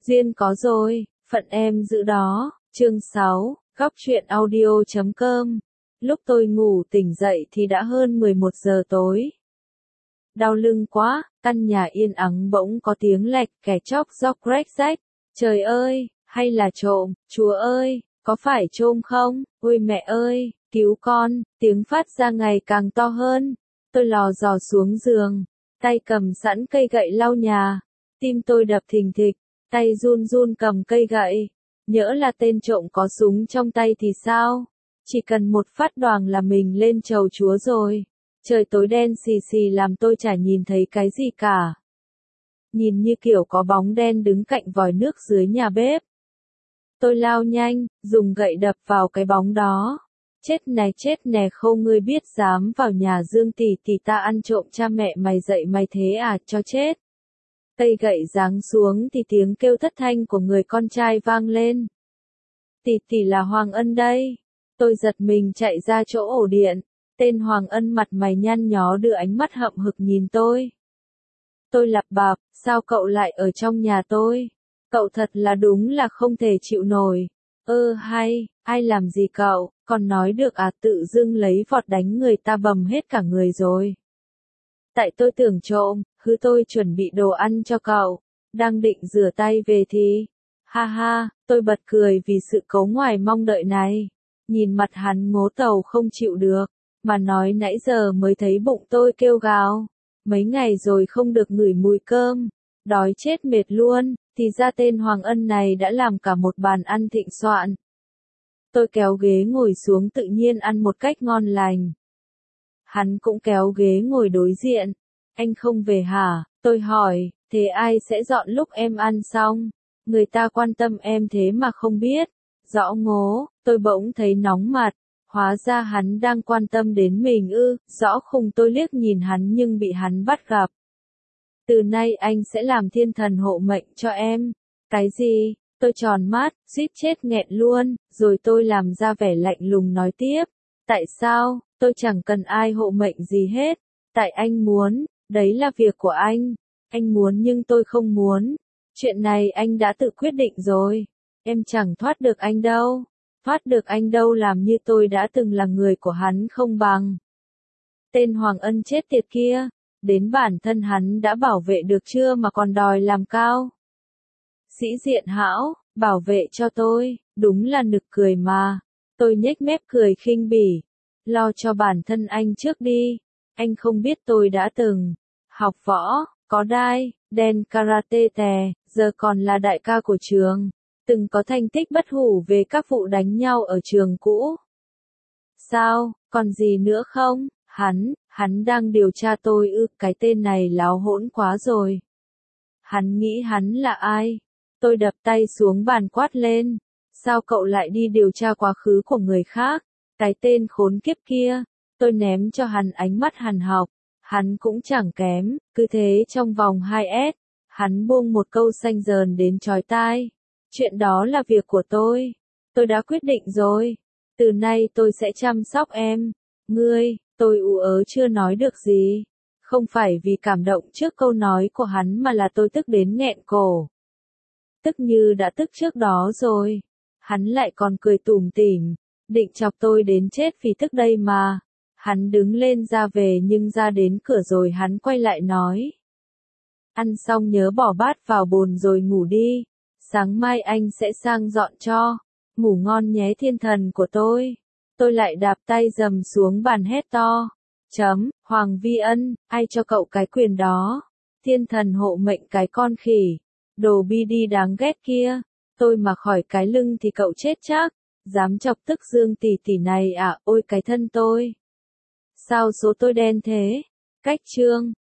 Duyên có rồi, phận em giữ đó. Chương 6, Góc truyện audio.com. Lúc tôi ngủ tỉnh dậy thì đã hơn 11 giờ tối. Đau lưng quá, căn nhà yên ắng bỗng có tiếng lạch kẻ chóc róc rách rách. Trời ơi, hay là trộm, Chúa ơi, có phải trộm không? Ôi mẹ ơi, cứu con, tiếng phát ra ngày càng to hơn. Tôi lò dò xuống giường, tay cầm sẵn cây gậy lau nhà. Tim tôi đập thình thịch, tay run run cầm cây gậy. Nhỡ là tên trộm có súng trong tay thì sao? Chỉ cần một phát đoàng là mình lên chầu Chúa rồi. Trời tối đen xì xì làm tôi chả nhìn thấy cái gì cả. Nhìn như kiểu có bóng đen đứng cạnh vòi nước dưới nhà bếp. Tôi lao nhanh, dùng gậy đập vào cái bóng đó. Chết nè không ngươi biết dám vào nhà Dương tỷ tỷ ta ăn trộm cha mẹ mày dậy mày thế à, cho chết. Cây gậy giáng xuống thì tiếng kêu thất thanh của người con trai vang lên. Tỷ tỷ là Hoàng Ân đây. Tôi giật mình chạy ra chỗ ổ điện. Tên Hoàng Ân mặt mày nhăn nhó đưa ánh mắt hậm hực nhìn tôi. Tôi lặp bạp, sao cậu lại ở trong nhà tôi? Cậu thật là đúng là không thể chịu nổi. Hay, ai làm gì cậu, còn nói được à, tự dưng lấy vọt đánh người ta bầm hết cả người rồi. Tại tôi tưởng trộm, tôi chuẩn bị đồ ăn cho cậu, đang định rửa tay về thì... Ha, tôi bật cười vì sự cấu ngoài mong đợi này. Nhìn mặt hắn ngố tàu không chịu được, mà nói nãy giờ mới thấy bụng tôi kêu gào. Mấy ngày rồi không được ngửi mùi cơm, đói chết mệt luôn, thì ra tên Hoàng Ân này đã làm cả một bàn ăn thịnh soạn. Tôi kéo ghế ngồi xuống tự nhiên ăn một cách ngon lành. Hắn cũng kéo ghế ngồi đối diện. Anh không về hả? Tôi hỏi, thế ai sẽ dọn lúc em ăn xong? Người ta quan tâm em thế mà không biết. Rõ ngố, tôi bỗng thấy nóng mặt. Hóa ra hắn đang quan tâm đến mình ư, rõ khùng tôi liếc nhìn hắn nhưng bị hắn bắt gặp. Từ nay anh sẽ làm thiên thần hộ mệnh cho em. Cái gì? Tôi tròn mắt, suýt chết nghẹn luôn, rồi tôi làm ra vẻ lạnh lùng nói tiếp. Tại sao? Tôi chẳng cần ai hộ mệnh gì hết. Tại anh muốn, đấy là việc của anh. Anh muốn nhưng tôi không muốn. Chuyện này anh đã tự quyết định rồi. Em chẳng thoát được anh đâu. Thoát được anh đâu làm như tôi đã từng là người của hắn không bằng. Tên Hoàng Ân chết tiệt kia. Đến bản thân hắn đã bảo vệ được chưa mà còn đòi làm cao. Sĩ diện hão, bảo vệ cho tôi, đúng là nực cười mà. Tôi nhếch mép cười khinh bỉ. Lo cho bản thân anh trước đi. Anh không biết tôi đã từng học võ, có đai, đen karate tè, giờ còn là đại ca của trường. Từng có thành tích bất hủ về các vụ đánh nhau ở trường cũ. Sao, còn gì nữa không? Hắn đang điều tra tôi ư, cái tên này láo hỗn quá rồi. Hắn nghĩ hắn là ai? Tôi đập tay xuống bàn quát lên. Sao cậu lại đi điều tra quá khứ của người khác? Cái tên khốn kiếp kia. Tôi ném cho hắn ánh mắt hằn học. Hắn cũng chẳng kém, cứ thế trong vòng 2S. Hắn buông một câu xanh dờn đến chói tai. Chuyện đó là việc của tôi. Tôi đã quyết định rồi. Từ nay tôi sẽ chăm sóc em. Ngươi, tôi ú ớ chưa nói được gì. Không phải vì cảm động trước câu nói của hắn mà là tôi tức đến nghẹn cổ. Tức như đã tức trước đó rồi. Hắn lại còn cười tủm tỉm, định chọc tôi đến chết vì tức đây mà. Hắn đứng lên ra về nhưng ra đến cửa rồi hắn quay lại nói. Ăn xong nhớ bỏ bát vào bồn rồi ngủ đi. Sáng mai anh sẽ sang dọn cho. Ngủ ngon nhé thiên thần của tôi. Tôi lại đạp tay dầm xuống bàn hét to. Hoàng Vi Ân, ai cho cậu cái quyền đó? Thiên thần hộ mệnh cái con khỉ. Đồ bi đi đáng ghét kia. Tôi mà khỏi cái lưng thì cậu chết chắc. Dám chọc tức Dương tỷ tỷ này à, ôi cái thân tôi. Sao số tôi đen thế? Cách chương.